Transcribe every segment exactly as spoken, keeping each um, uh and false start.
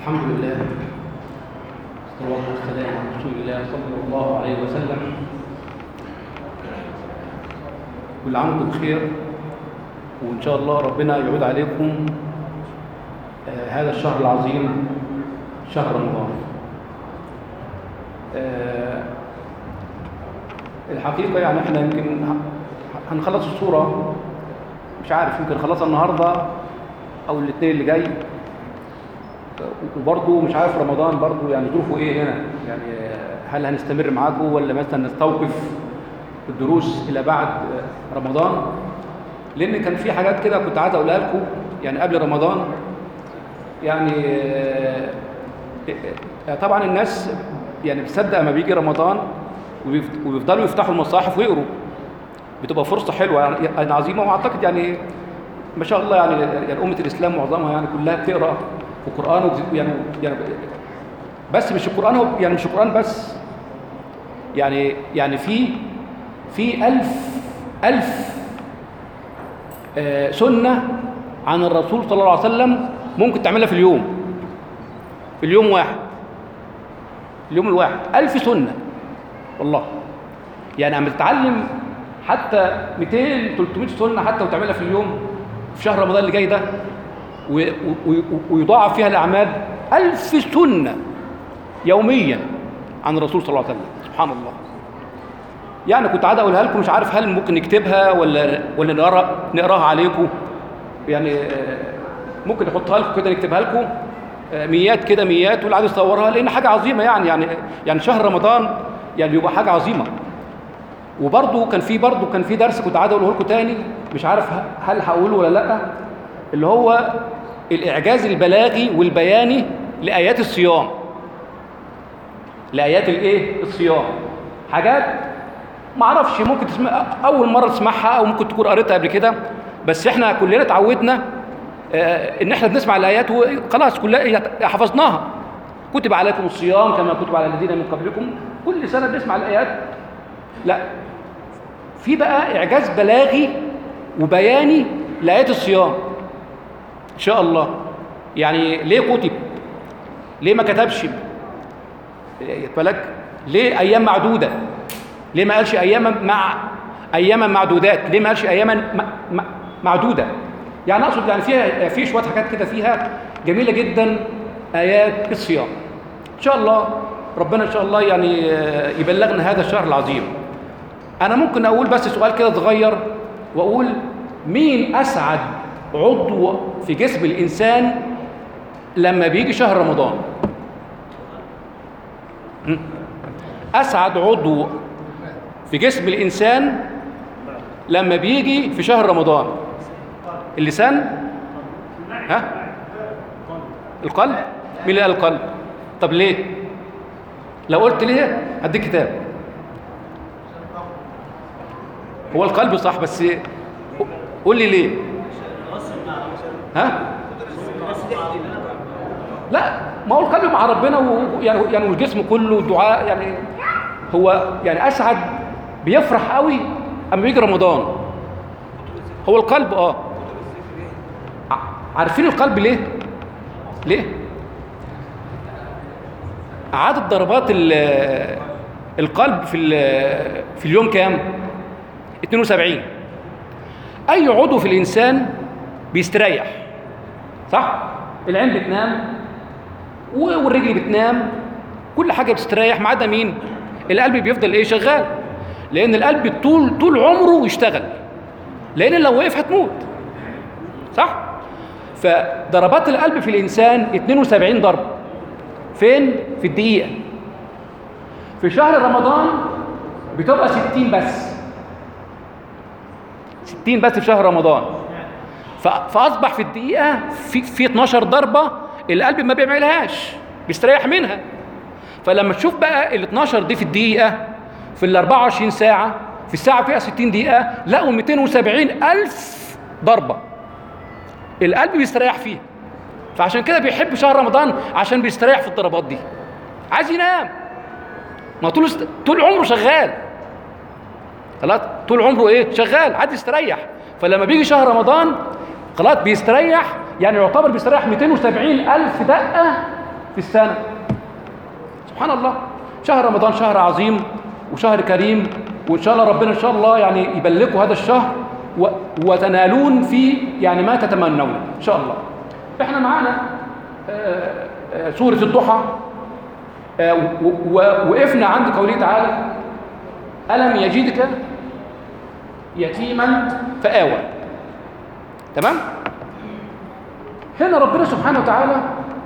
الحمد لله والصلاة والسلام على رسول الله صلى الله عليه وسلم. كل عام وانتم بخير، وإن شاء الله ربنا يعود عليكم آه هذا الشهر العظيم، شهر رمضان. آه الحقيقة يعني احنا يمكن هنخلص الصورة، مش عارف يمكن نخلصها النهاردة أو الاثنين اللي جاي، وبرضه مش عارف رمضان برضه يعني ظروفه ايه هنا، يعني هل هنستمر معاكم ولا مثلا نستوقف الدروس الى بعد رمضان؟ لان كان في حاجات كده كنت عايز اقولها لكم يعني قبل رمضان. يعني طبعا الناس يعني بتصدق لما بيجي رمضان وبيفضلوا يفتحوا المصاحف ويقروا، بتبقى فرصه حلوه يعني عظيمه. واعتقد يعني ما شاء الله يعني يعني امه الاسلام معظمها يعني كلها بتقرا القرآن، يعني يعني بس مش القرآن، هو يعني مش القرآن بس، يعني يعني في في ألف ألف آه سنة عن الرسول صلى الله عليه وسلم ممكن تعملها في اليوم، في اليوم واحد، اليوم الواحد ألف سنة والله. يعني عم تتعلم حتى مئتين ثلاثمائة سنة حتى وتعملها في اليوم في شهر رمضان اللي جاي ده، ويضاعف فيها الأعمال. ألف سنة يوميا عن الرسول صلى الله عليه وسلم، سبحان الله. يعني كنت عايز أقولها لكم، مش عارف هل ممكن نكتبها ولا ولا نقرأ نقراها عليكم، يعني ممكن نحطها لكم كده، نكتبها لكم ميات كده ميات، واللي عايز يصورها، لأن حاجة عظيمة يعني يعني يعني شهر رمضان يعني بيبقى حاجة عظيمة. وبرضه كان في برضه كان في درس كنت عايز أقوله لكم تاني، مش عارف هل هقوله ولا لأ، اللي هو الإعجاز البلاغي والبياني لآيات الصيام. لآيات الإيه؟ الصيام. حاجات ما اعرفش ممكن تسمع أول مرة تسمعها أو ممكن تكون قريتها قبل كده، بس إحنا كلنا اتعودنا آه إن إحنا بنسمع الآيات وخلاص كلنا حفظناها. كتب عليكم الصيام كما كتب على الذين من قبلكم، كل سنة بنسمع الآيات. لا، في بقى إعجاز بلاغي وبياني لآيات الصيام إن شاء الله. يعني ليه كتب؟ ليه ما كتبش؟ بالك ليه أيام معدودة؟ ليه ما قالش أياما مع أياما معدودات؟ ليه ما قالش أياما م... م... معدودة؟ يعني أقصد يعني فيها في شوية حاجات كده فيها جميلة جدا آيات الصيام. إن شاء الله ربنا إن شاء الله يعني يبلغنا هذا الشهر العظيم. أنا ممكن أقول بس سؤال كده صغير، وأقول مين أسعد عضو في جسم الإنسان لما بيجي شهر رمضان؟ أسعد عضو في جسم الإنسان لما بيجي في شهر رمضان؟ اللسان؟ ها؟ القلب؟ مين اللي قال القلب؟ طب ليه؟ لو قلت ليه هديك كتاب. هو القلب صح، بس قول لي ليه؟ ها؟ لا، ما هو القلب مع ربنا ويعني يعني والجسم كله دعاء. يعني هو يعني اسعد، بيفرح قوي اما بيجي رمضان هو القلب. اه عارفين القلب ليه؟ ليه؟ عدد ضربات القلب في في اليوم كام؟ اثنين وسبعين. اي عضو في الانسان بيستريح، صح؟ العين بتنام والرجل بتنام، كل حاجه بتستريح ما عدا مين؟ القلب بيفضل ايه؟ شغال. لان القلب طول طول عمره يشتغل، لان لو وقف هتموت، صح؟ فضربات القلب في الانسان اثنين وسبعين ضربه. فين؟ في الدقيقه. في شهر رمضان بتبقى ستين بس، ستين بس في شهر رمضان. فاصبح في الدقيقه في في اثناشر ضربه القلب ما بيعملهاش، بيستريح منها. فلما تشوف بقى ال اثناشر دي في الدقيقه في ال أربعة وعشرين ساعه، في الساعه فيها ستين دقيقه، لقوا مئتين وسبعين ألف ضربه القلب بيستريح فيها. فعشان كده بيحب شهر رمضان، عشان بيستريح في الضربات دي. عايز ينام، ما طول طول عمره شغال، خلاص طول عمره ايه؟ شغال، عايز يستريح. فلما بيجي شهر رمضان خلاص بيستريح، يعني يعتبر بيستريح مئتين وسبعين ألف دقة في السنة. سبحان الله. شهر رمضان شهر عظيم وشهر كريم، وإن شاء الله ربنا إن شاء الله يعني يبلغكم هذا الشهر وتنالون فيه يعني ما تتمنون إن شاء الله. إحنا معانا سورة الضحى، ووقفنا عند قوله تعالى ألم يجدك يتيما فآوى. تمام؟ هنا ربنا سبحانه وتعالى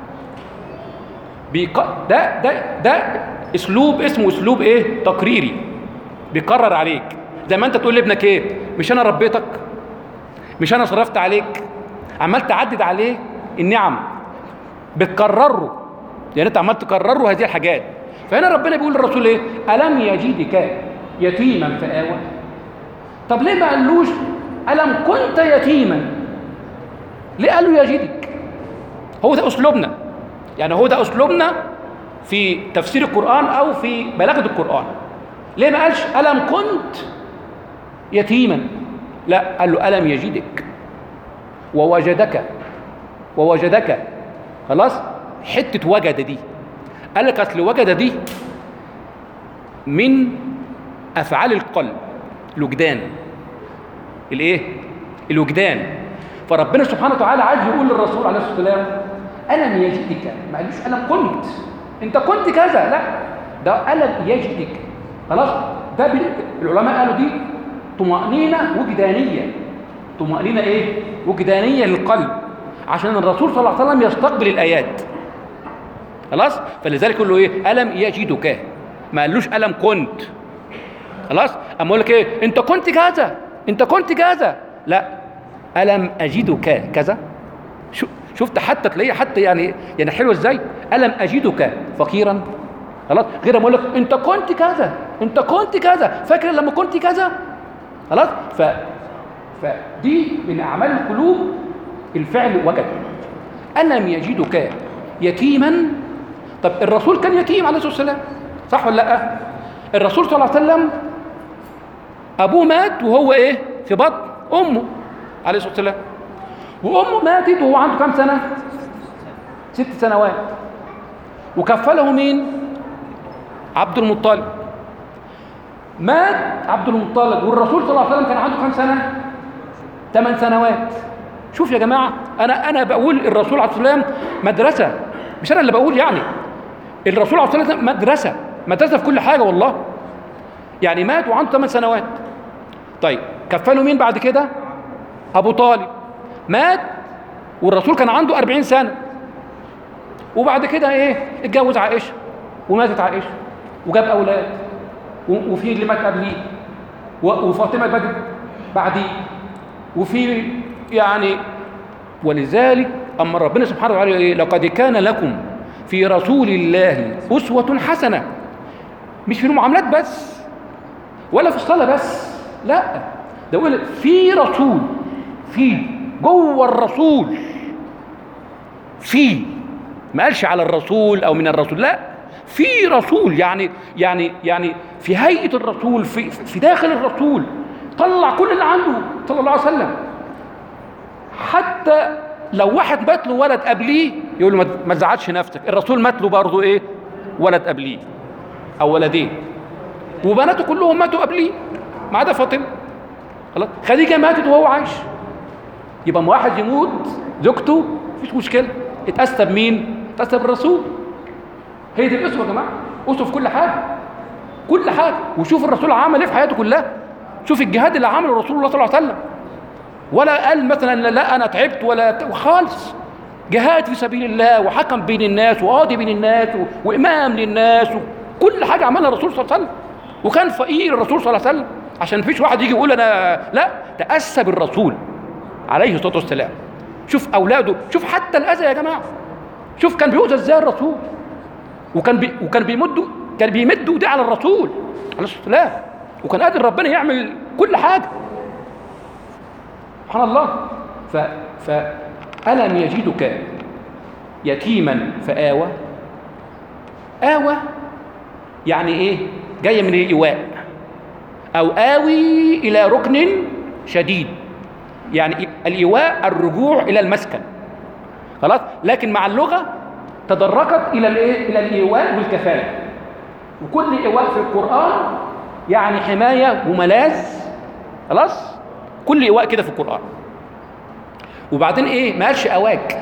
بيق... ده ده ده اسلوب اسمه اسلوب ايه؟ تقريري، بيقرر عليك. زي ما انت تقول لابنك ايه؟ مش انا ربيتك؟ مش انا صرفت عليك؟ عمال تعدد عليه النعم، بتكرره، يعني انت عمال تكرره هذه الحاجات. فهنا ربنا بيقول للرسول ايه؟ ألم يجدك يتيما فآوى. طب ليه ما قالوش ألم كنت يتيما؟ ليه قالوا يجدك؟ هو ده أسلوبنا، يعني هو ده أسلوبنا في تفسير القرآن أو في بلاغة القرآن. ليه ما قالش ألم كنت يتيما؟ لا، قال له ألم يجدك ووجدك ووجدك. خلاص؟ حتة وجد دي، قال لك أصل وجد دي من أفعال القلب، الوجدان. الإيه؟ الوجدان. فربنا سبحانه وتعالى عايز يقول للرسول عليه الصلاة والسلام ألم يجدك، ما قالوش ألم كنت، أنت كنت كذا، لا، ده ألم يجدك. خلاص؟ ده العلماء قالوا دي طمأنينة وجدانية. طمأنينة إيه؟ وجدانية للقلب، عشان الرسول صلى الله عليه وسلم يستقبل الآيات. خلاص؟ فلذلك يقول له إيه؟ ألم يجدك، ما قالوش ألم كنت. خلاص؟ أما أقول لك إيه؟ أنت كنت كذا، أنت كنت كذا، لا، ألم أجدك كذا. شفت حتى تلاقيه حتى يعني يعني حلو إزاي؟ ألم أجدك فقيرا. خلاص؟ غير ما أقول لك أنت كنت كذا، أنت كنت كذا، فاكر لما كنت كذا؟ خلاص؟ ف فدي من أعمال القلوب الفعل وجد. ألم يجدك يتيما. طب الرسول كان يتيم عليه الصلاة والسلام، صح ولا لا؟ الرسول صلى الله عليه وسلم أبوه مات وهو إيه؟ في بطن أمه عليه الصلاة والسلام، وأمه ماتت وهو عنده كام سنة؟ ست سنوات. وكفله مين؟ عبد المطلب. مات عبد المطلب والرسول صلى الله عليه وسلم كان عنده كام سنة؟ ثمان سنوات. شوف يا جماعة، أنا أنا بقول الرسول عليه الصلاة والسلام مدرسة، مش أنا اللي بقول، يعني الرسول عليه الصلاة والسلام مدرسة، مدرسة في كل حاجة والله. يعني مات وعنده ثمان سنوات. طيب كفله مين بعد كده؟ أبو طالب. مات والرسول كان عنده أربعين سنة. وبعد كده إيه؟ اتجوز عائشة وماتت عائشة وجاب أولاد، وفي اللي مات قبليه وفاطمة بدت بعديه، وفي يعني. ولذلك أما ربنا سبحانه وتعالى إيه؟ لقد كان لكم في رسول الله أسوة حسنة. مش في المعاملات بس ولا في الصلاة بس، لا، ده يقول في رسول، في جوه الرسول، في، ما قالش على الرسول أو من الرسول، لا، في رسول، يعني يعني يعني في هيئة الرسول، في في داخل الرسول، طلع كل اللي عنده صلى الله عليه وسلم. حتى لو واحد مات له ولد قبليه يقول له ما تزعلش نفسك، الرسول مات له برضه ايه؟ ولد قبليه او ولدين، وبناته كلهم ماتوا قبليه ما عدا فاطمه. خلاص؟ خديجه ماتت وهو عايش. يبقى ما واحد يموت زوجته مفيش مشكله، اتأسى بمين؟ اتأسى بالرسول. هي دي الاسوه يا جماعه، اسوه في كل حاجه، كل حاجه. وشوف الرسول عمل ايه في حياته كلها، شوف الجهاد اللي عمله رسول الله صلى الله عليه وسلم، ولا قال مثلا لا انا تعبت ولا خالص. جهاد في سبيل الله، وحكم بين الناس، وقاضي بين الناس، وامام للناس، وكل حاجه عملها الرسول صلى الله عليه وسلم. وكان فقير الرسول صلى الله عليه وسلم، عشان مفيش واحد يجي يقول انا لا، تأسى بالرسول عليه الصلاه والسلام. شوف اولاده، شوف حتى الاذى يا جماعه، شوف كان بيؤذى ازاي الرسول، وكان بي وكان بيمد كان بيمد ايديه على الرسول عليه الصلاه والسلام، وكان قادر ربنا يعمل كل حاجه. سبحان الله. ف فألم يجدك يتيما فآوى. آوى يعني ايه؟ جايه من الإيواء، او آوي الى ركن شديد، يعني الإيواء الرجوع الى المسكن. خلاص؟ لكن مع اللغه تدرجت الى الايه؟ الى الايواء والكفاله. وكل ايواء في القران يعني حمايه وملاذ. خلاص؟ كل ايواء كده في القران. وبعدين ايه؟ ما قالش اواك،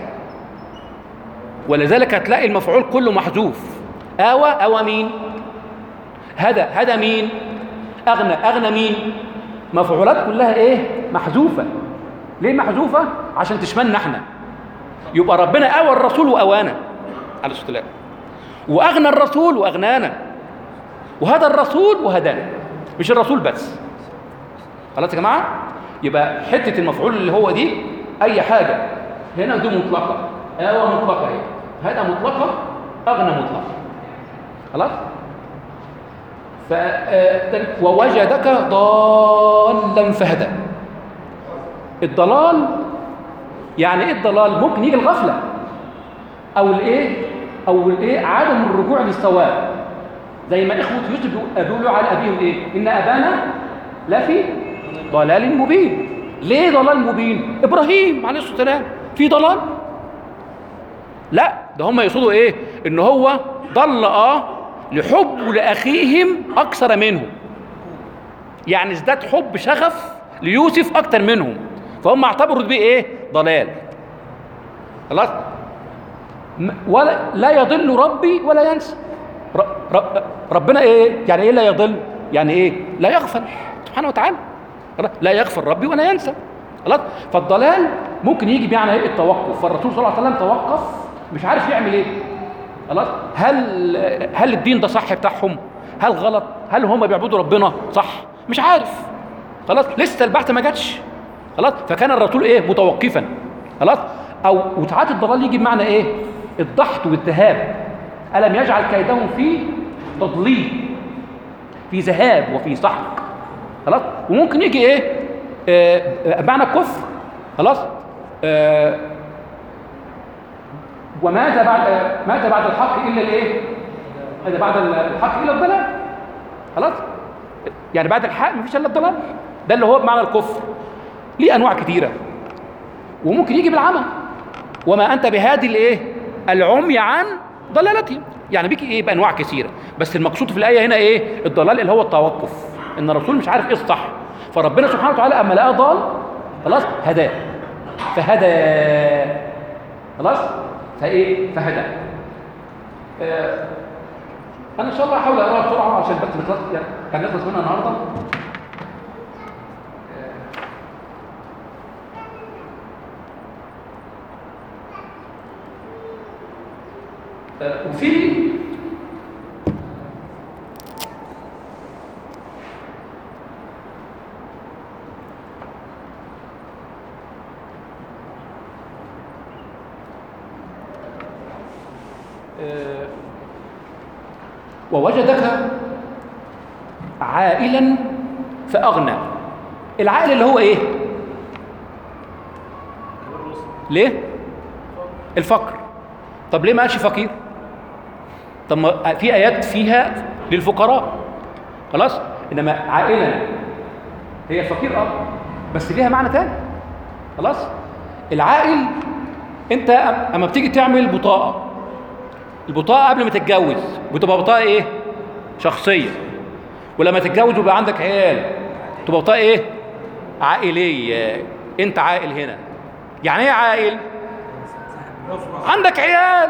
ولذلك هتلاقي المفعول كله محذوف. اوى، اوى مين؟ هدى، هدى مين؟ اغنى، اغنى مين؟ مفعولات كلها ايه؟ محذوفه. ليه محذوفه؟ عشان تشملنا احنا. يبقى ربنا اوى الرسول واوانا عليه الصلاه والسلام، واغنى الرسول واغنانا، وهدى الرسول وهدانا، مش الرسول بس. خلاص يا جماعه؟ يبقى حته المفعول اللي هو دي اي حاجه هنا دي مطلقه. اوى مطلقه اهي، هدى مطلقه، اغنى مطلقه. خلاص؟ ف ووجدك ضالا فهدى. الضلال يعني ايه؟ الضلال ممكن يجي الغفله او الايه؟ او الايه؟ عدم الرجوع للصواب. زي ما اخوه يوسف بيقولوا على ابيهم ايه؟ ان ابانا لفي ضلال مبين. ليه ضلال مبين؟ ابراهيم عليه الصلاه والسلام في ضلال؟ لا، ده هم يقصدوا ايه؟ ان هو ضل اه لحب لاخيهم اكثر منهم، يعني ازداد حب شغف ليوسف اكثر منهم، فهم اعتبروا بيه ايه؟ ضلال. خلاص؟ ولا لا يضل ربي ولا ينسى. رب ربنا ايه؟ يعني ايه لا يضل؟ يعني ايه؟ لا يغفل سبحانه وتعالى. لا يغفل ربي ولا ينسى. خلاص؟ فالضلال ممكن يجي بمعنى ايه؟ التوقف. فالرسول صلى الله عليه وسلم توقف، مش عارف يعمل ايه. خلاص؟ هل هل الدين ده صح بتاعهم؟ هل غلط؟ هل هم بيعبدوا ربنا صح؟ مش عارف. خلاص؟ لسه البعث ما جاتش. خلاص؟ فكان الرسول ايه؟ متوقفا. خلاص؟ او وساعات الضلال يجي بمعنى ايه؟ الضحك والذهاب. الم يجعل كيدهم في تضليل، في ذهاب وفي سحق. خلاص؟ وممكن يجي ايه؟ آه معنى الكفر. خلاص؟ آه وماذا بعد ماذا بعد الحق الا الايه؟ هذا بعد الحق الا الضلال. خلاص؟ يعني بعد الحق مفيش الا الضلال. ده اللي هو بمعنى الكفر. ليه انواع كثيره، وممكن يجي بالعمى. وما انت بهادي الايه؟ العمي عن ضلالتهم. يعني بيجي ايه؟ بانواع كثيره، بس المقصود في الايه هنا ايه؟ الضلال اللي هو التوقف، ان الرسول مش عارف ايه الصح، فربنا سبحانه وتعالى اما لقاه ضال خلاص هداه، فهدى. خلاص؟ فايه؟ فهدى. آه انا ان شاء الله هحاول اقراها بسرعه عشان بس نخلص، يعني كان نخلص منها النهارده. آه وفي آه ووجدك عائلا فأغنى. العائل اللي هو ايه؟ ليه؟ الفقر. طب ليه ما قالش فقير؟ طب ما في آيات فيها للفقراء. خلاص؟ إنما عائلا هي الفقير اه بس ليها معنى تاني. خلاص؟ العائل انت اما بتيجي تعمل بطاقة، البطاقة قبل ما تتجوز بتبقى بطاقة ايه؟ شخصية. ولما تتجوز ويبقى عندك عيال تبقى بطاقة ايه؟ عائلية. انت عائل هنا. يعني ايه عائل؟ عندك عيال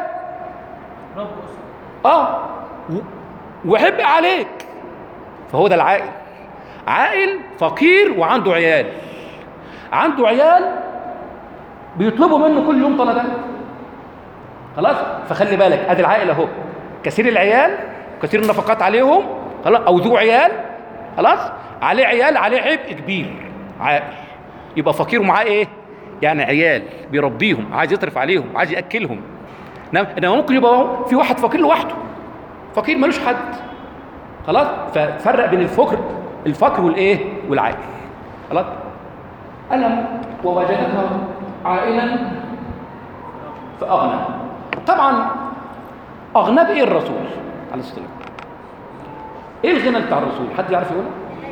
اه وحب عليك، فهو ده العائل. عائل فقير وعنده عيال، عنده عيال بيطلبوا منه كل يوم طلبات. خلاص؟ فخلي بالك ادي العائل اهو، كثير العيال، كثير النفقات عليهم. خلاص؟ او ذو عيال. خلاص؟ عليه عيال، عليه عبء كبير. عائل يبقى فقير ومعاه ايه؟ يعني عيال بيربيهم، عايز يصرف عليهم، عايز ياكلهم. انما ممكن يبقى في واحد فقير لوحده، فقير ملوش حد. خلاص؟ ففرق بين الفقر الفقر والايه؟ والعائل. خلاص؟ ألم ووجدك عائلا فأغنى. طبعا أغنى بإيه الرسول عليه الصلاة والسلام؟ إيه الغنى بتاع الرسول؟ حد يعرف يقوله؟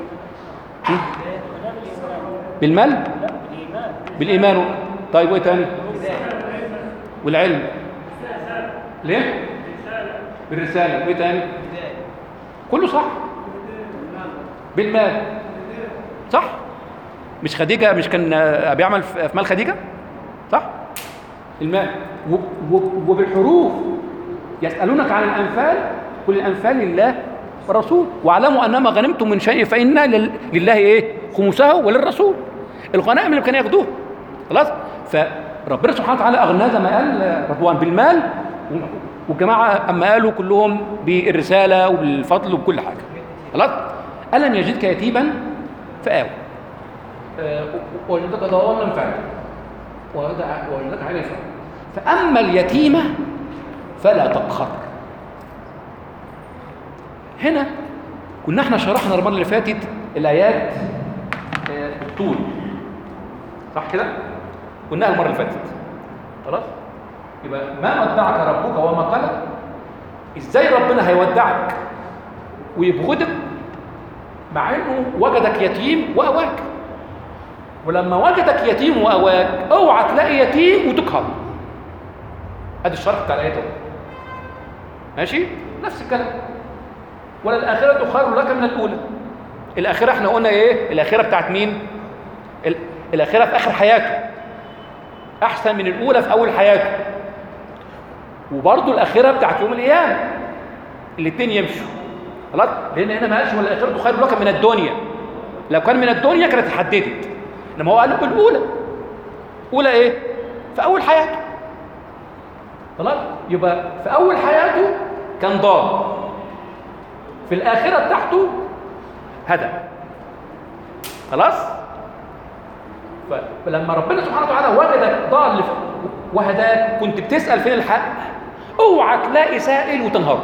بالمال؟ بالإيمان. طيب وإيه تاني؟ والعلم. ليه؟ بالرسالة. وايه تاني؟ كله صح. بالمال صح. مش خديجة مش كان بيعمل في مال خديجة صح؟ المال. وبالحروف يسألونك عن الأنفال قل الأنفال لله والرسول واعلموا أنما غنمتم من شيء فإن لله إيه؟ خمسه وللرسول. الغنائم اللي كانوا ياخدوها خلاص. فربنا سبحانه وتعالى أغنى زي ما قال رضوان بالمال، والجماعة أما قالوا كلهم بالرسالة وبالفضل وبكل حاجة خلاص. ألم يجدك يتيما فآوى ووجدك ضالا فهدى ووجدك عائلا فأغنى فأما اليتيمة فلا تقهر. هنا كنا احنا شرحنا المرة اللي فاتت الآيات الطول صح كده؟ قلناها المرة اللي فاتت خلاص. يبقى ما ودعك ربك وما قلى. ازاي ربنا هيودعك ويبغضك مع انه وجدك يتيم واواك؟ ولما وجدك يتيم واواك اوعى تلاقي يتيم وتقهر. ادي الشرح بتاع الايه. ماشي؟ نفس الكلام. ولا الاخره خير لك من الاولى. الاخره احنا قلنا ايه؟ الاخره بتاعت مين؟ الاخره في اخر حياته احسن من الاولى في اول حياته. وبرضه الاخره بتاعت يوم القيامه الاثنين يمشوا خلاص. لان هنا ما قالش ولا الاخره خير لك من الدنيا. لو كان من الدنيا كانت اتحددت، انما هو قال لكم الاولى. اولى ايه؟ في اول حياته خلاص. يبقى في اول حياته كان ضال، في الاخره بتاعته هدى خلاص. فلما ربنا سبحانه وتعالى وجدك ضال وهداك كنت بتسال فين الحق، اوعى تلاقي سائل وتنهار.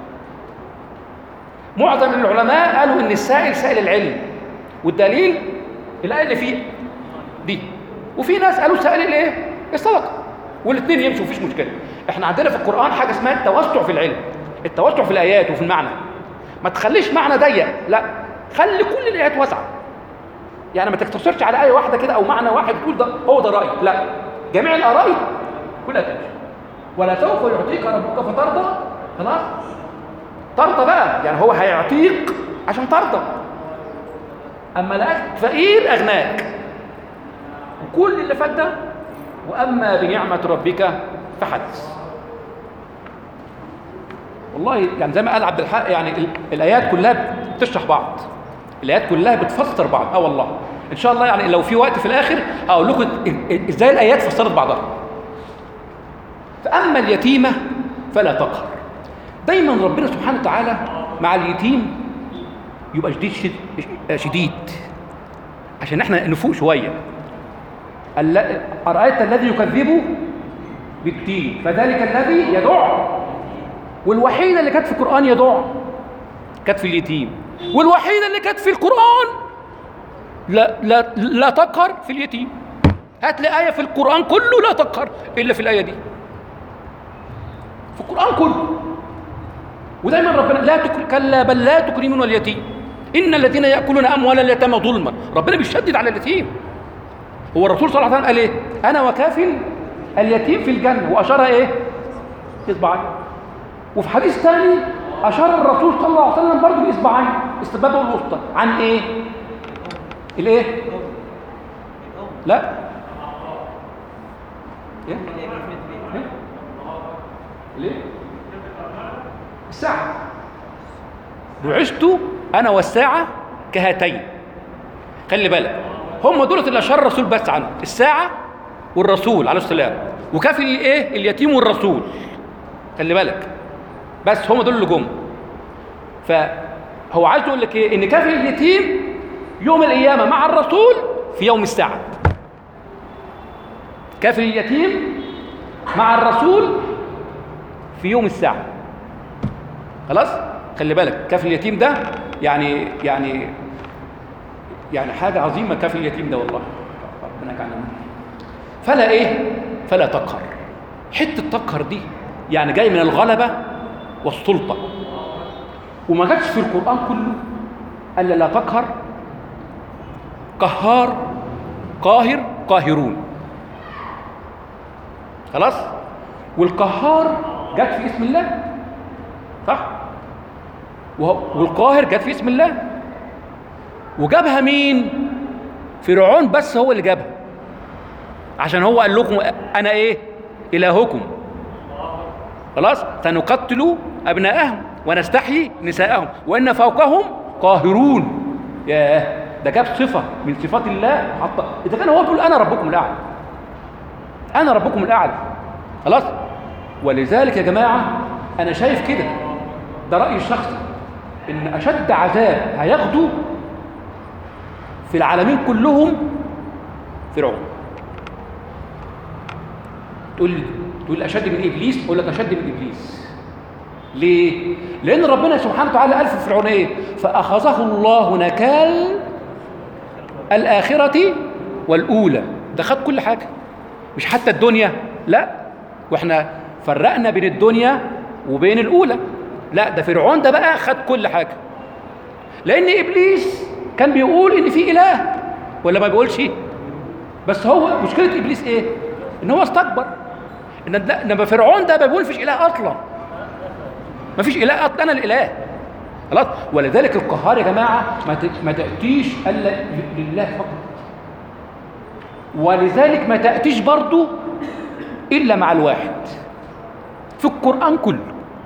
معظم العلماء قالوا ان السائل سائل العلم، والدليل الايه اللي فيه دي. وفي ناس قالوا سائل الايه؟ الصدقه. والاثنين يمشوا مفيش مشكله. احنا عندنا في القران حاجه اسمها التوسع في العلم، التوسع في الايات وفي المعنى. ما تخليش معنى ضيق، لا خلي كل الايات واسعه. يعني ما تقتصرش على ايه واحده كده او معنى واحد تقول ده هو ده رايي، لا جميع الاراء كلها تمشي. ولا سوف يعطيك ربك فترضى خلاص. ترضى بقى يعني هو هيعطيك عشان ترضى. اما لقاك فقير اغناك. وكل اللي فات ده واما بنعمه ربك فحدث. والله يعني زي ما قال عبد الحق يعني الايات كلها بتشرح بعض، الايات كلها بتفسر بعض. اه والله ان شاء الله يعني لو في وقت في الاخر هقول لكم ازاي الايات فسرت بعضها. فاما اليتيمه فلا تقهر. دايما ربنا سبحانه وتعالى مع اليتيم يبقى شديد شديد عشان احنا نفوق شويه. ارايت الذي يكذب بالدين فذلك الذي يدع. والوحيده اللي كانت في القران يدع كانت في اليتيم، والوحيده اللي كانت في القران لا لا لا تقهر في اليتيم. هات لي ايه في القران كله لا تقهر الا في الايه دي، في القران كله. ودايما ربنا لا تكر... كلا بل لا تكرمون اليتيم ان الذين ياكلون اموال اليتامى ظلما. ربنا بيشدد على اليتيم. هو الرسول صلى الله عليه وسلم قال ايه؟ انا وكافل اليتيم في الجنه، واشار ايه؟ اصبعين. وفي حديث ثاني اشار الرسول صلى الله عليه وسلم برضه باصبعين السبابه الوسطى عن ايه؟ الايه؟ لا ايه؟ ايه؟ ليه؟ الساعة. بعثت انا والساعة كهاتين. خلي بالك هم دولت اللي اشار الرسول بس عنه، الساعة والرسول عليه السلام، وكافي الايه؟ اليتيم والرسول. خلي بالك بس هم دول اللي جم. فهو عايز يقول لك ايه؟ ان كافي اليتيم يوم القيامة مع الرسول في يوم الساعة. كافي اليتيم مع الرسول في يوم الساعة. خلاص؟ خلي بالك كافي اليتيم ده يعني يعني يعني حاجة عظيمة. كافي اليتيم ده والله ربنا يجعلنا. فلا ايه؟ فلا تقهر. حتة تقهر دي يعني جاي من الغلبة والسلطة، وما جاتش في القرآن كله ألا لا تقهر. قهار قاهر قاهرون خلاص. والقهار جت في اسم الله، صح؟ والقاهر جت في اسم الله. وجابها مين؟ فرعون بس هو اللي جابها، عشان هو قال لكم انا ايه؟ الهكم. خلاص، سنقتل ابناءهم ونستحيي نساءهم وان فوقهم قاهرون. ياه، ده جاب صفه من صفات الله حتى اذا كان هو بيقول انا ربكم الاعلى، انا ربكم الاعلى. خلاص. ولذلك يا جماعه انا شايف كده، ده رايي الشخصي، ان اشد عذاب هياخده في العالمين كلهم فرعون. تقول لي تقول اشد من ابليس؟ اقول لك اشد من ابليس. ليه؟ لان ربنا سبحانه وتعالى قال في فرعون ايه؟ فاخذه الله نكال الاخره والاولى. ده خد كل حاجه، مش حتى الدنيا، لا، واحنا فرقنا بين الدنيا وبين الاولى. لا، ده فرعون ده بقى خد كل حاجه، لان ابليس كان بيقول ان في اله ولا ما بيقولش؟ بس هو مشكله ابليس ايه؟ ان هو استكبر. ان انما فرعون ده بيقول فيش اله اصلا، ما فيش اله اصلا، انا الاله. خلاص. ولذلك القهار يا جماعه ما تاتيش الا لله فقط، ولذلك ما تاتيش برضو الا مع الواحد في القران كله،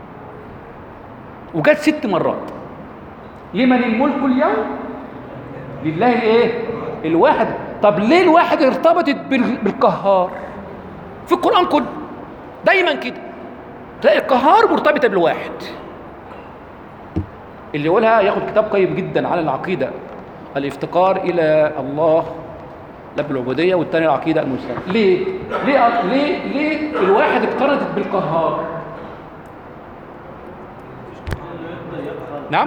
وجت ست مرات. لمن الملك اليوم؟ لله الايه؟ الواحد. طب ليه الواحد ارتبطت بالقهار في القرآن كله؟ دايما كده تلاقي القهار مرتبطة بالواحد. اللي يقولها ياخد كتاب قيم جدا على العقيدة، الافتقار إلى الله لا بالعبودية، والثاني العقيدة المسلمة. ليه؟ ليه ليه ليه الواحد اقترنت بالقهار؟ نعم؟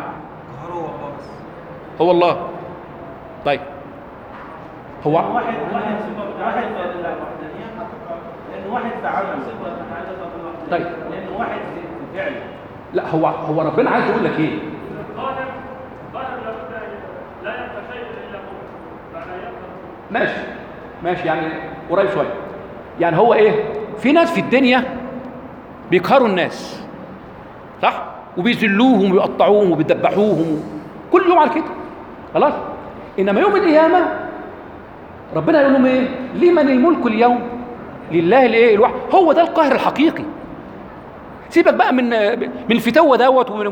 هو الله. طيب هو واحد واحد واحد الوحدانية، لأن واحد تعامل طيب لأن واحد في فعل. لا، هو هو ربنا عايز يقول لك ايه؟ ظاهر ظاهر لا يبقى شيء الا هو، لا يبقى. ماشي ماشي، يعني قريب شويه. يعني هو ايه؟ في ناس في الدنيا بيقهروا الناس، صح؟ وبيذلوهم ويقطعوهم وبيدبحوهم كل يوم على كده. خلاص. انما يوم القيامه ربنا يقول لهم ايه؟ لمن الملك اليوم؟ لله الايه؟ الواحد. هو ده القاهر الحقيقي. سيبك بقى من من الفتوه دوت ومن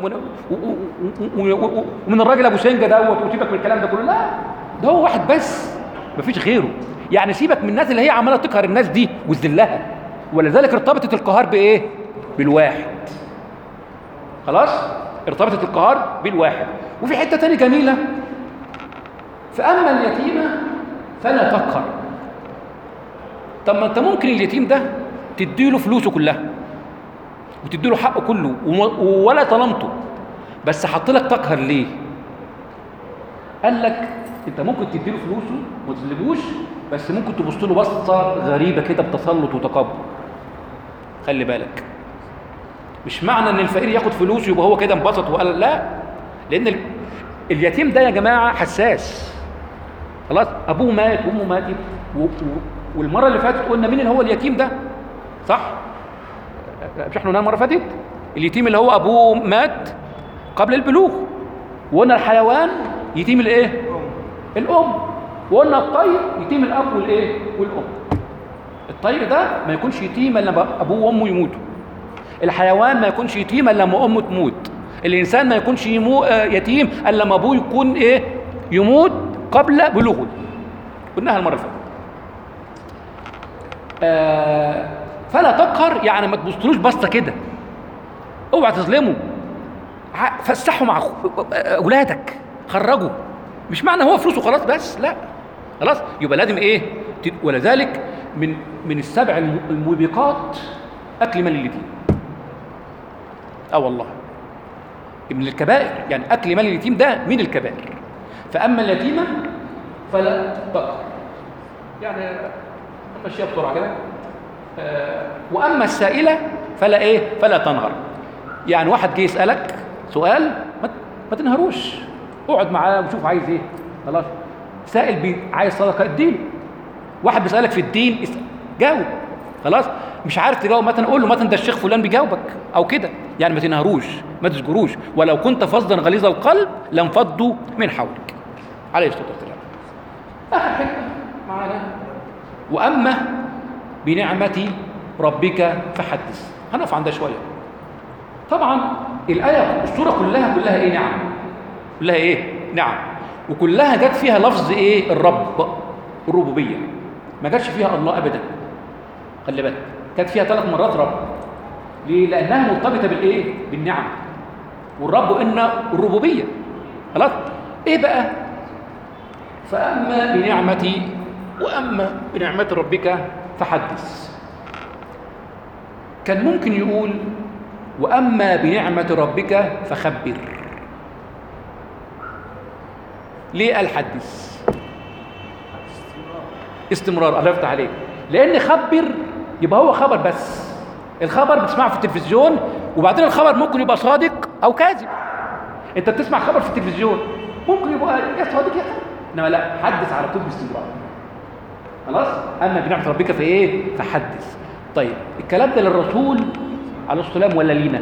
ومن الراجل ابو سنجه دوت، وسيبك من الكلام ده كله. لا، ده هو واحد بس، مفيش غيره. يعني سيبك من الناس اللي هي عماله تقهر الناس دي وتذلها. ولذلك ارتبطت القهار بايه؟ بالواحد. خلاص؟ ارتبطت القهار بالواحد. وفي حته ثانيه جميله، فاما اليتيم فلا تقهر. طب ما انت ممكن اليتيم ده تديله فلوسه كلها وتديله حقه كله ولا طلمته، بس حط لك تقهر ليه؟ قال لك انت ممكن تديله فلوسه وما تظلموش، بس ممكن تبص له بصه غريبه كده بتسلط وتكبر. خلي بالك، مش معنى ان الفقير ياخد فلوسه يبقى هو كده انبسط وقال لا، لان ال... اليتيم ده يا جماعه حساس. خلاص، ابوه مات وامه ماتت و... و... والمره اللي فاتت قلنا مين اللي هو اليتيم ده، صح؟ مش احنا قلنا المره اللي فاتت اليتيم اللي هو ابوه مات قبل البلوغ، وقلنا الحيوان يتيم الايه؟ الام، وقلنا الطير يتيم الاب والايه؟ والام. الطير ده ما يكونش يتيم الا لما ابوه وامه يموتوا، الحيوان ما يكونش يتيم الا لما امه تموت، الانسان ما يكونش يمو... يتيم الا لما ابوه يكون ايه؟ يموت قبل بلوغه. قلناها المره اللي فاتت. آه فلا تقهر، يعني ما تبصلوش بصه كده، اوعى تظلمه، فسحه مع اولادك، خرجوا. مش معنى هو فلوسه خلاص بس، لا، خلاص يبقى لازم ايه؟ ولذلك من من السبع الموبقات اكل مال اليتيم. اه والله من الكبائر، يعني اكل مال اليتيم ده من الكبائر. فاما اليتيم فلا تقهر، يعني مشيها بسرعه كده. آه واما السائله فلا ايه؟ فلا تنهر. يعني واحد جه يسالك سؤال ما تنهروش، اقعد معاه وشوف عايز ايه. خلاص، سائل بي عايز صدقه اديله، واحد بيسالك في الدين جاوب. خلاص، مش عارف تجاوب مثلا قول له مثلا ده الشيخ فلان بيجاوبك او كده، يعني ما تنهروش ما تسجروش، ولو كنت فظا غليظ القلب لانفضوا من حولك عليه الصلاه والسلام. اخر حته معانا، واما بنعمه ربك فحدث. هنقف عندها شويه. طبعا الايه السوره كلها كلها ايه؟ نعم. كلها ايه؟ نعم. وكلها جت فيها لفظ ايه؟ الرب، الربوبيه. ما جاتش فيها الله ابدا. خلي بالك، كانت فيها ثلاث مرات رب. ليه؟ لانها مرتبطه بالايه؟ بالنعم. والرب ان الربوبيه. خلاص؟ ايه بقى؟ فاما بنعمتي واما بنعمه ربك فحدث. كان ممكن يقول واما بنعمه ربك فخبر. ليه قال حدث؟ استمرار. الله يفتح عليك. لان خبر يبقى هو خبر بس. الخبر بتسمعه في التلفزيون، وبعدين الخبر ممكن يبقى صادق او كاذب. انت بتسمع خبر في التلفزيون ممكن يبقى يا صادق يا كاذب، انما لا، حدث على طول باستمرار. خلاص؟ اما بنعمه ربك فايه؟ فحدث. طيب الكلام ده للرسول عليه الصلاه والسلام ولا لينا؟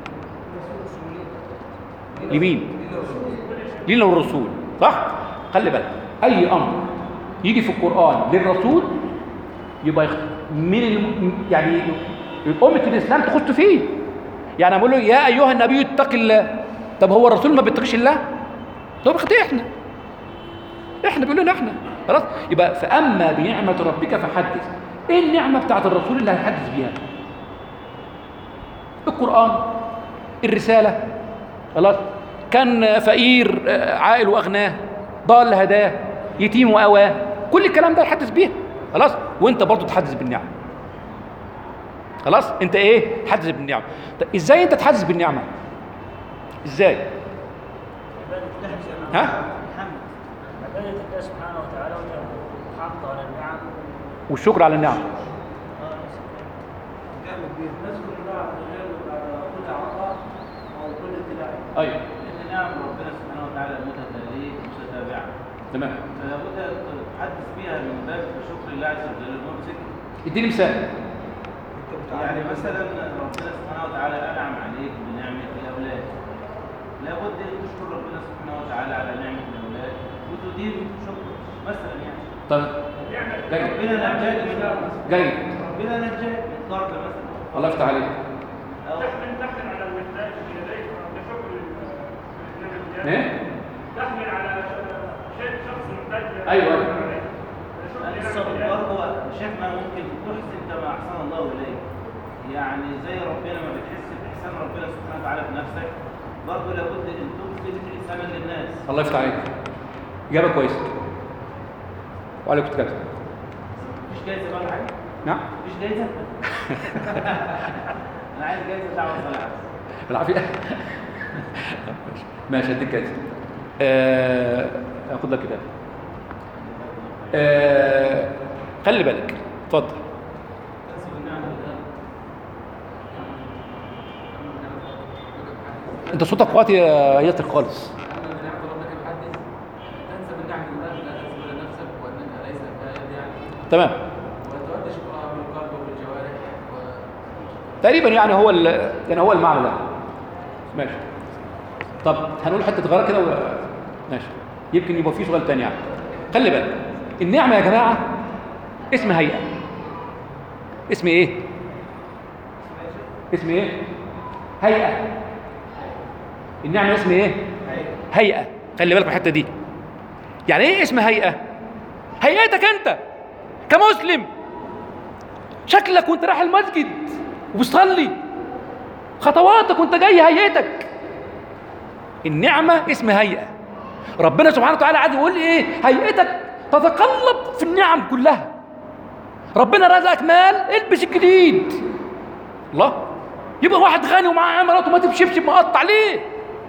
لمين؟ لينا والرسول، صح؟ خلي بالك، اي امر يجي في القران للرسول يبقى من الم... يعني أمة الإسلام تخش فيه. يعني أقول له يا أيها النبي اتق الله. طب هو الرسول ما بيتقيش الله؟ طب بيخطئ إحنا إحنا بيقول لنا إحنا. خلاص؟ يبقى فأما بنعمة ربك فحدث. إيه النعمة بتاعت الرسول اللي هيحدث بيها؟ القرآن، الرسالة. خلاص؟ كان فقير عائل وأغناه، ضال هداه، يتيم وأواه، كل الكلام ده يحدث بيها. خلاص؟ وأنت برضه تحدث بالنعمة. خلاص؟ انت ايه؟ تحدث بالنعمه. طيب ازاي انت تحدث بالنعمه؟ ازاي؟ ها؟ عبادة الله سبحانه وتعالى والحمد على النعم والشكر على النعم. نذكر الله عز وجل على كل عطاء او كل ابتلاء. ايوه. ان نعم ربنا سبحانه وتعالى متتاليه متتابعه. تمام. فلا بد تحدث بها من باب شكر الله عز وجل وذكره. اديني مثال. يعني مثلا ربنا سبحانه وتعالى انعم عليك بنعمه الاولاد. لا بد ان تشكر ربنا سبحانه وتعالى على نعمه الاولاد وتدير شكر مثلا يعني. طيب جيد. ربنا نجاك من جيد. ربنا نجاك من ضرب مثلا. الله يفتح عليك. أو تحمل تحمل على المحتاج لديك بشكر النعم. ايه؟ تحمل على شيء شخص محتاج. ايوه. الصبر برضه شيخنا ممكن تحسن كما احسن الله اليك. يعني زي ربنا ما بتحس باحسان ربنا سبحانه وتعالى بنفسك، برضه لابد ان تبذل احسانا للناس. الله يفتح عليك. اجابه كويسه. وعليكم السلام. مفيش جايزه ولا حاجه؟ نعم. مفيش جايزه؟ انا عايز جايزه دعوه صالحه. بالعافيه. ماشي هديك كده. آه... اخد لك كده. آه... خلي بالك. اتفضل. انت صوتك واطي يا ياسر خالص. تمام. تقريبا يعني هو ال... يعني هو المعنى ده. ماشي. طب هنقول حته غير كده و... ماشي. يمكن يبقى في سؤال تاني يعني. خلي بالك. النعمه يا جماعه اسم هيئه. اسم ايه؟ اسم ايه؟ هيئه. النعمه اسم ايه؟ هيئه. خلي بالك من الحته دي. يعني ايه اسم هيئه؟ هيئتك انت كمسلم، شكلك وانت رايح المسجد وبتصلي، خطواتك وانت جاي هيئتك. النعمه اسم هيئه. ربنا سبحانه وتعالى عايز يقول ايه؟ هيئتك تتقلب في النعم كلها. ربنا رزقك مال، البس الجديد. الله، يبقى واحد غني ومعاه عملاته ما تمشيش مقطع ليه؟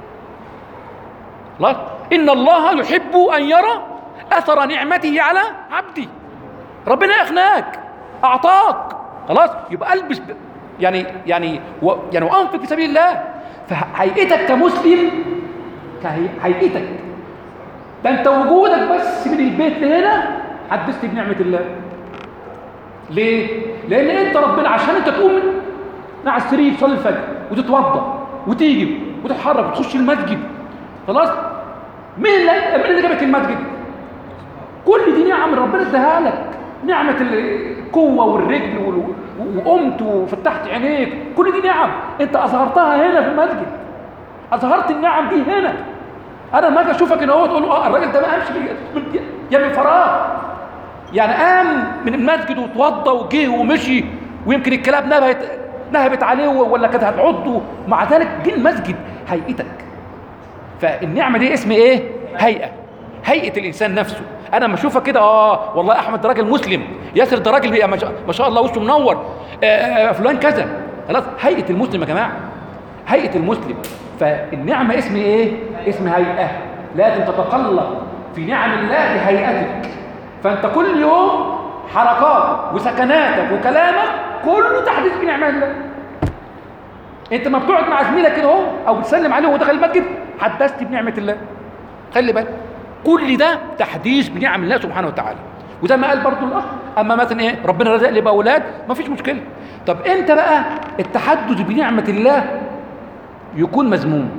الله، ان الله يحب ان يرى اثر نعمته على عبده. ربنا اغناك، اعطاك، خلاص، يبقى البس ب... يعني يعني و... يعني وانفق في سبيل الله. فهيئتك كمسلم كهيئتك ده انت وجودك بس من البيت لهنا حدثت بنعمه الله. ليه؟ لان انت ربنا عشان انت تقوم من على السرير تصلي الفجر وتتوضا وتيجي وتتحرك وتخش المسجد، خلاص؟ مين اللي مين اللي جابك المسجد؟ كل دي نعم ربنا اداها لك، نعمه القوه والرجل وال- وقمت وفتحت عينيك، كل دي نعم انت اظهرتها هنا في المسجد، اظهرت النعم دي هنا. انا ما اجي اشوفك ان هو تقول له اه الراجل ده ما قامش من- يا من فراغ، يعني قام من المسجد وتوضى وجه ومشي، ويمكن الكلاب نهبت نهبت عليه ولا كانت هتعضه، مع ذلك جه المسجد هيئتك. فالنعمه دي اسم ايه؟ هيئه، هيئه الانسان نفسه. انا لما اشوفك كده اه والله احمد ده راجل مسلم، ياسر ده راجل بي- ما شاء- ما شاء الله وشه منور، آه آه فلان كذا، خلاص هيئه المسلم يا جماعه، هيئه المسلم. فالنعمه اسم ايه؟ اسم هيئه، لازم تتقلب في نعم الله بهيئتك. فانت كل يوم حركات وسكناتك وكلامك كله تحديث بنعمه الله. انت ما بتقعد مع زميلك كده اهو او بتسلم عليه وهو داخل المسجد حدثت بنعمه الله، خلي بالك كل ده تحديث بنعم الله سبحانه وتعالى. وزي ما قال برضو الاخ اما مثلا ايه ربنا رزق لي باولاد ما فيش مشكله. طب انت بقى التحدث بنعمه الله يكون مذموم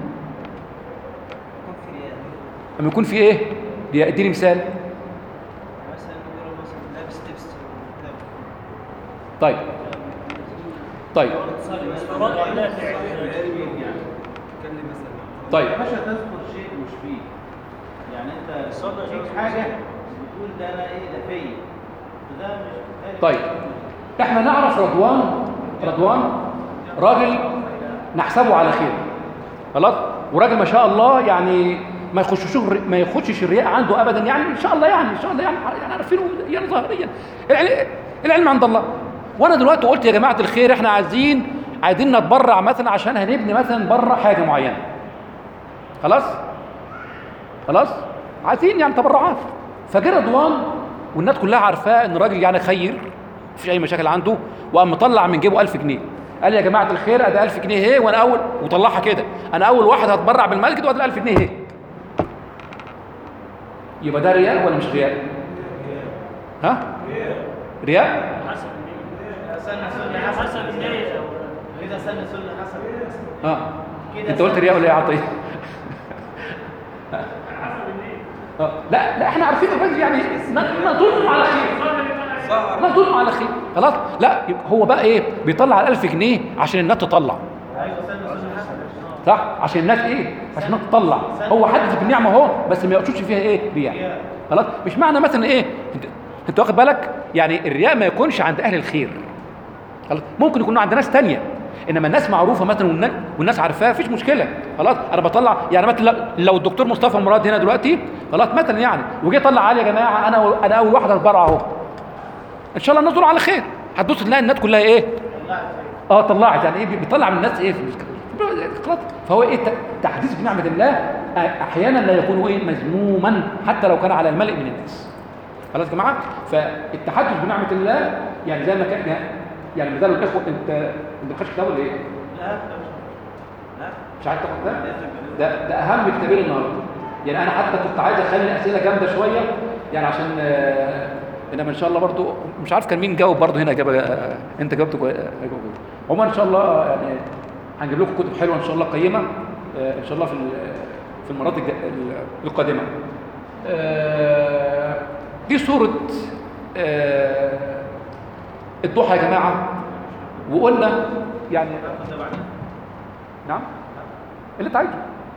اما يكون في ايه؟ دي- اديني مثال. مثلا نقول مثلا لابس لبس وبتاع. طيب طيب طيب يا باشا تذكر شيء مش فيه، يعني انت فيك حاجه بتقول ده انا ايه ده فيا، وده مش طيب احنا نعرف رضوان رضوان راجل نحسبه على خير، خلاص؟ وراجل ما شاء الله يعني ما يخشش ما يخشش الرياء عنده ابدا، يعني ان شاء الله يعني ان شاء الله يعني يعني عارفينه يعني ظاهريا العلم, العلم عند الله. وانا دلوقتي قلت يا جماعه الخير احنا عايزين عايزين نتبرع مثلا عشان هنبني مثلا بره حاجه معينه، خلاص خلاص عايزين يعني تبرعات. فجه رضوان والناس كلها عارفاه ان راجل يعني خير مفيش اي مشاكل عنده، وقام مطلع من جيبه ألف جنيه، قال يا جماعه الخير ادي ألف جنيه اهي، وانا اول وطلعها كده انا اول واحد هتبرع بالمسجد وادي ألف جنيه اهي. يبقى ده رياء ولا مش رياء؟ ها؟ رياء؟ حسب النية. سنة سنة حسب حسن النية. كده سنة سنة حسن اه كده انت قلت سنة. رياء ولا ايه يا عطيه؟ حسب النية. آه. لا لا احنا عارفين الراجل يعني نظن على خير، نظن على خير، خلاص؟ لا يبقى هو بقى ايه؟ بيطلع ال ألف جنيه عشان الناس تطلع، ايوه سنة سنة حسن صح؟ عشان الناس ايه؟ عشان الناس تطلع، هو حدث بالنعمه اهو بس ما يقصدش فيها ايه؟ رياء، خلاص؟ مش معنى مثلا ايه؟ انت, انت واخد بالك؟ يعني الرياء ما يكونش عند اهل الخير، خلاص؟ ممكن يكون عند ناس تانية، انما الناس معروفه مثلا والناس, والناس عارفاها مفيش مشكله، خلاص؟ انا بطلع يعني مثلا لو الدكتور مصطفى مراد هنا دلوقتي خلاص مثلا يعني وجي طلع علي يا جماعه انا انا اول واحد هتبرع اهو، ان شاء الله الناس دول على خير، هتبص تلاقي الناس كلها ايه؟ اه طلعت يعني ايه؟ بيطلع من الناس ايه؟ خلاص. فهو ايه تحديث بنعمه الله احيانا لا يكون ايه؟ مذموما حتى لو كان على الملئ من الناس، خلاص يا جماعه؟ فالتحدث بنعمه الله يعني زي ما كان يعني مثال الاخوه انت انت بتخش كتاب ولا ايه؟ لا لا مش عارف تاخد ده؟ ده ده اهم كتابين النهارده، يعني انا حتى كنت عايز اخلي اسئله جامده شويه يعني عشان آه انما ان شاء الله برضو مش عارف كان مين جاوب برضو هنا جاب آه انت جاوبت كويس. عموما ان شاء الله يعني هنجيب لكم كتب حلوه ان شاء الله قيمه آه ان شاء الله في في المرات القادمه. آه دي صوره آه الضحى يا جماعه، وقلنا يعني نعم اللي انت عايزه.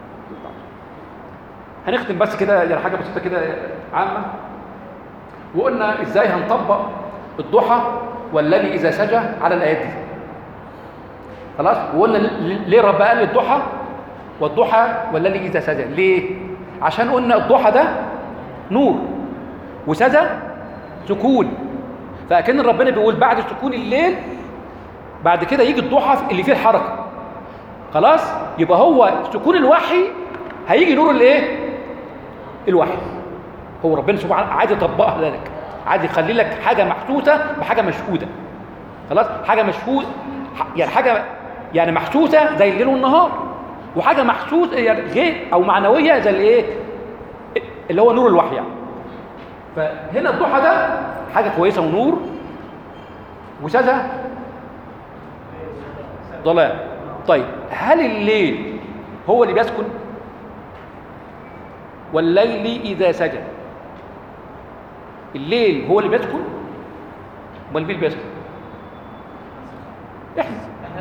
هنختم بس كده يعني حاجه بسيطه كده عامه، وقلنا ازاي هنطبق الضحى والذي اذا سجى على الايات دي، خلاص؟ وقلنا ليه رب قال الضحى والضحى والذي اذا سجى، ليه؟ عشان قلنا الضحى ده نور وسجى سكون، فاكن ربنا بيقول بعد سكون الليل بعد كده يجي الضحى اللي فيه الحركه، خلاص؟ يبقى هو سكون الوحي هيجي نور الايه؟ الوحي. هو ربنا سبحانه عايز يطبقها لك، عايز يخلي لك حاجه محسوسه بحاجه مشهوده، خلاص؟ حاجه مشهود يعني حاجه يعني محسوسه زي الليل والنهار، وحاجه محسوسه يعني غير او معنويه زي الايه؟ اللي هو نور الوحي يعني. فهنا الضحى ده حاجه كويسه ونور، وسذا ضلال. طيب هل الليل هو اللي بيسكن؟ والليل إذا سجى، الليل هو اللي بيسكن ولا الليل بيسكن؟ احنا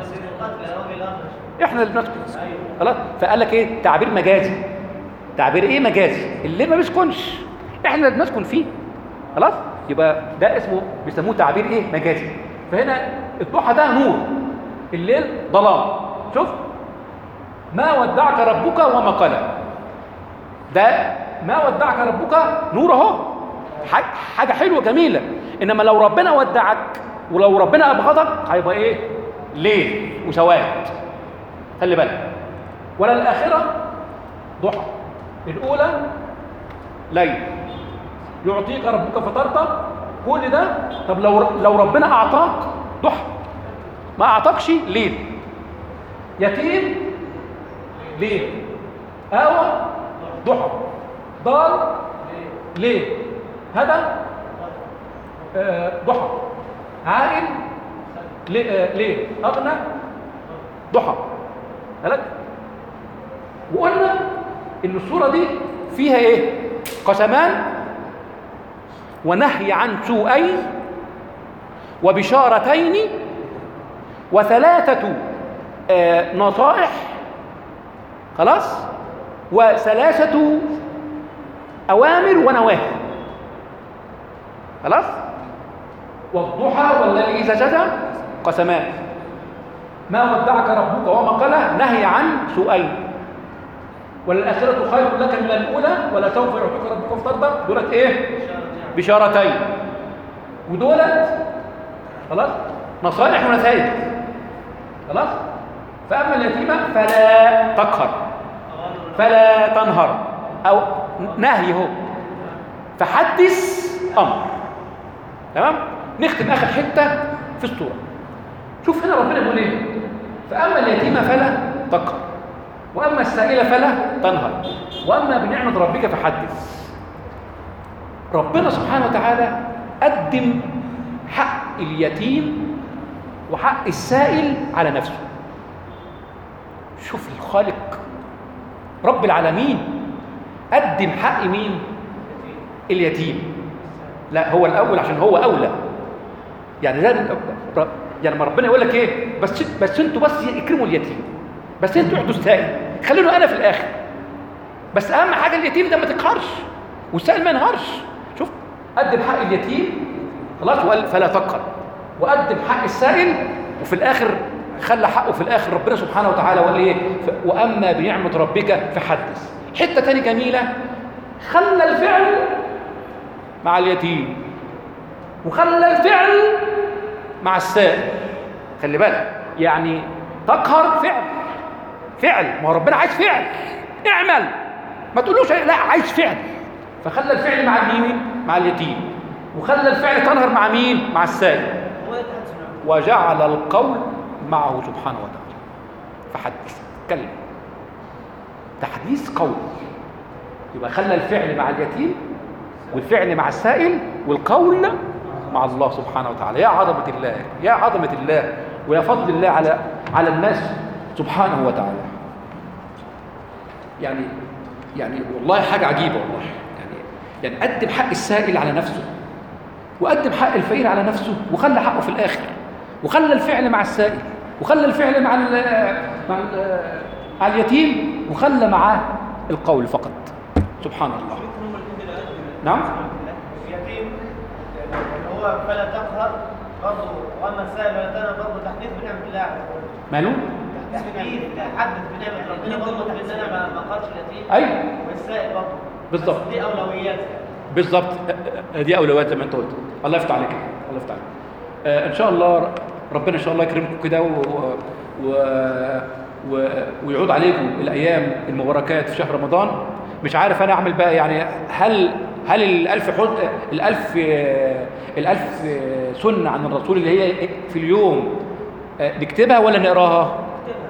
احنا اللي بنسكن. خلاص، فقال لك ايه؟ تعبير مجازي. تعبير ايه مجازي؟ الليل ما بيسكنش، احنا اللي بنسكن فيه. خلاص، يبقى ده اسمه بيسموه تعبير ايه مجازي. فهنا الضحى ده نور، الليل ظلام. شوف، ما ودعك ربك وما قلى، ده ما ودعك ربك نور اهو، حاجه حلوه جميله. انما لو ربنا ودعك ولو ربنا ابغضك هيبقى ايه؟ ليل وسواد. خلي بالك. ولا الاخره ضحى، الاولى ليل. يعطيك ربك فترضى، كل ده. طب لو لو ربنا اعطاك ضحى، ما اعطاكش ليل. يتيم ليل، آوى ضحى، ضال ليل، هدى آه ضحى، عائل ليل، أغنى ضحى. هلك. وقلنا إن السورة دي فيها إيه؟ قسمان ونهي عن سوءين وبشارتين وثلاثة آه نصائح. خلاص، وثلاثة أوامر ونواهي. خلاص. والضحى والليل إذا سجى قسمان، ما ودعك ربك وما قلى، نهي عن سوءين. وللآخرة خير لك من الأولى ولسوف يعطيك ربك فترضى. دولت إيه؟ بشارتين. ودولت خلاص نصائح ونتائج. خلاص. فأما اليتيمة فلا تقهر، فلا تنهر، أو نهي هو، فحدث أمر. تمام؟ نختم آخر حتة في السورة. شوف هنا ربنا بيقول إيه؟ فأما اليتيمة فلا تقهر، وأما السائلة فلا تنهر، وأما بنعمة ربك فحدث. ربنا سبحانه وتعالى قدم حق اليتيم وحق السائل على نفسه. شوف الخالق رب العالمين قدم حق مين؟ اليتيم. لا، هو الأول عشان هو أولى. يعني ده يعني ما ربنا يقول لك ايه؟ بس بس انتوا بس اكرموا اليتيم، بس انتوا اعطوا السائل، خليني انا في الاخر. بس اهم حاجه اليتيم ده ما تقهرش والسائل ما ينهارش. شوف، قدم حق اليتيم خلاص وقال فلا تقهر، وقدم حق السائل، وفي الاخر خلى حقه في الاخر ربنا سبحانه وتعالى وقال ايه؟ واما بنعمه ربك فحدث. حته ثانيه جميله، خلى الفعل مع اليتيم وخلى الفعل مع السائل. خلي بالك، يعني تقهر فعل فعل ما هو ربنا عايز فعل، اعمل، ما تقولوش لا، عايز فعل. فخلى الفعل مع مين؟ مع اليتيم، وخلى الفعل تنهر مع مين؟ مع السائل، وجعل القول معه سبحانه وتعالى. فحدث، اتكلم، تحديث قول. يبقى خلى الفعل مع اليتيم والفعل مع السائل والقول مع الله سبحانه وتعالى. يا عظمة الله، يا عظمة الله، ويا فضل الله على على الناس سبحانه وتعالى. يعني يعني والله حاجة عجيبة والله. يعني يعني قدم حق السائل على نفسه، وقدم حق الفقير على نفسه، وخلى حقه في الآخر، وخلى الفعل مع السائل، وخلى الفعل مع ال مع ال مع اليتيم، وخلى معاه القول فقط. سبحان الله. نعم. اليتيم هو فلا تقهر برضه، واما السائل فلا تنهر برضه تحديث بنعمه الله. ماله؟ تحديث تحدث بنعمه ربنا برضه، بان انا ما اقهرش اليتيم. ايوه والسائل برضه بالظبط، دي اولويات. بالظبط، دي اولويات زي ما انت قلت. الله يفتح عليك، الله يفتح عليك. آه ان شاء الله ربنا ان شاء الله يكرمكم كده و... و... و... ويعود عليكم الايام المباركات في شهر رمضان. مش عارف انا اعمل بقى يعني، هل هل الالف حد... الالف الالف سنه عن الرسول اللي هي في اليوم نكتبها ولا نقراها؟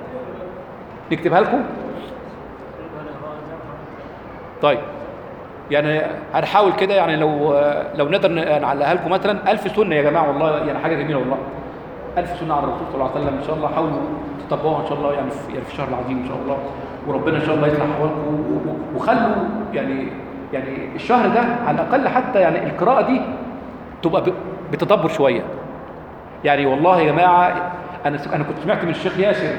نكتبها لكم. طيب يعني هنحاول كده، يعني لو لو نقدر نعلقها لكم مثلا ألف سنه يا جماعه، والله يعني حاجه جميله والله. ألف سنه على الرسول صلى الله عليه وسلم، ان شاء الله حاولوا تطبقوها ان شاء الله، يعني في يعني في الشهر العظيم ان شاء الله، وربنا ان شاء الله يصلح احوالكم، وخلوا يعني يعني الشهر ده على الاقل حتى يعني القراءه دي تبقى بتدبر شويه. يعني والله يا جماعه انا انا كنت سمعت من الشيخ ياسر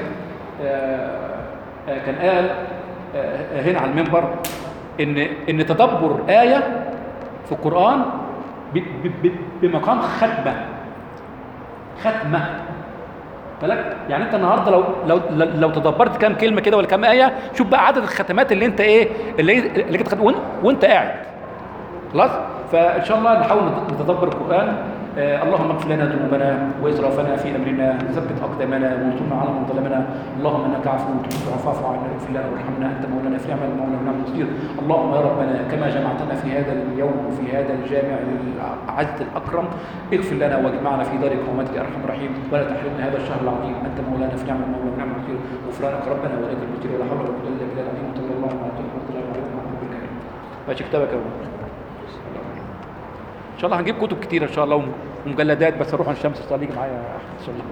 كان قال هنا على المنبر ان ان تدبر ايه في القران بمقام ختمه ختمه بالك. يعني انت النهارده لو لو لو تدبرت كام كلمه كده ولا كام ايه، شوف بقى عدد الختمات اللي انت ايه اللي اللي كنت وانت قاعد خلاص. فان شاء الله نحاول نتدبر القران. آه اللهم اغفر لنا ذنوبنا واسرافنا في امرنا، ثبت اقدامنا وانصرنا على من ظلمنا، اللهم انك عفو تحب العفو فاعف عنا واغفر لنا وارحمنا، انت مولانا في نعم المولى ونعم النصير. اللهم يا ربنا كما جمعتنا في هذا اليوم وفي هذا الجامع العز الاكرم، اغفر لنا واجمعنا في دار كرامتك يا ارحم الراحمين، ولا تحرمنا هذا الشهر العظيم، انت مولانا في نعم المولى ونعم النصير. غفرانك ربنا واليك المصير، ولا حول ولا قوه الا بالله العظيم. صلى الله عليه وسلم. ماشي كتابك يا رب. ان شاء الله هنجيب كتب كتير ان شاء الله ومجلدات، بس اروح عن الشمس الصليب معايا يا احمد ان شاء الله.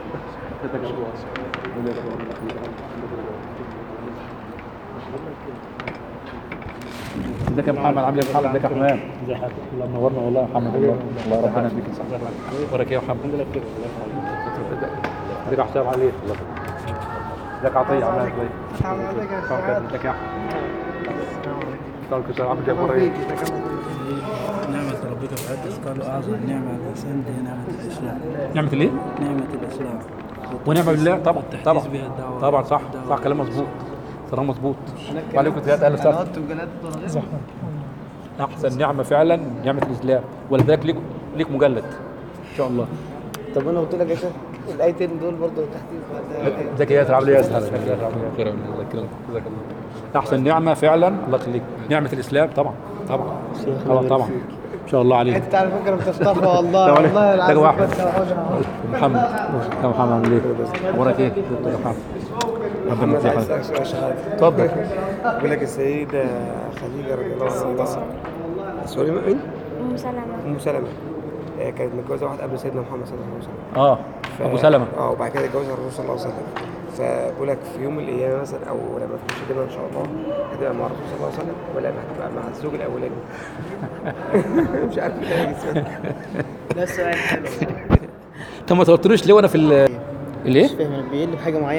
ازيك يا محمد؟ عامل ايه يا محمد؟ ازيك يا حمام؟ ازي حضرتك؟ الله منورنا والله يا محمد. الله الله ربنا يديك الصحه. اخبارك ايه يا محمد؟ الحمد لله بخير. ازيك يا حسام؟ عليك الله يخليك. ازيك يا عطيه؟ عامل ايه؟ ازيك يا احمد؟ ازيك يا عامل ايه؟ اخبارك ايه؟ نعمة ربك فحدث، قالوا أعظم نعمة على الإنسان هي نعمة الإسلام. نعمة الإيه؟ نعمة الإسلام. ونعمة بالله طبعا طبعا بها الدعوة طبعا صح صح كلام مظبوط كلام مظبوط. وعليكم السلام أهلا وسهلا. صح أحسن نعمة فعلا نعمة الإسلام، ولذلك ليك ليك مجلد إن شاء الله. طب انا قلت لك يا شيخ الايتين دول برضه تحديد. ازيك يا ياسر؟ عامل ايه يا ياسر؟ خير الله يكرمك. جزاك الله. احسن نعمه فعلا الله يخليك نعمه الاسلام طبعا طبعا طبعا طبعا ان شاء الله عليك. انت على فكره بتستغفر والله والله العظيم. محمد يا محمد عامل ايه؟ اخبارك ايه؟ يا محمد ربنا يسعدك. اتفضل. بيقول لك السيدة خديجة رضي الله عنها سوري مين؟ أم سلمة. أم سلمة كانت متجوزة واحد قبل سيدنا محمد صلى الله عليه وسلم. اه ف... ابو سلمة. اه وبعد كده اتجوزها الرسول صلى الله عليه وسلم. فبقول لك في يوم من الايام مثلا او لما تخش الجنة ان شاء الله هتبقى مع الرسول صلى الله عليه وسلم ولا هتبقى مع الزوج الاولاني؟ مش عارف ايه. ده سؤال حلو. انت ما قلتلوش ليه وانا في الايه؟ مش فاهم بيقول لي بحاجه معينه.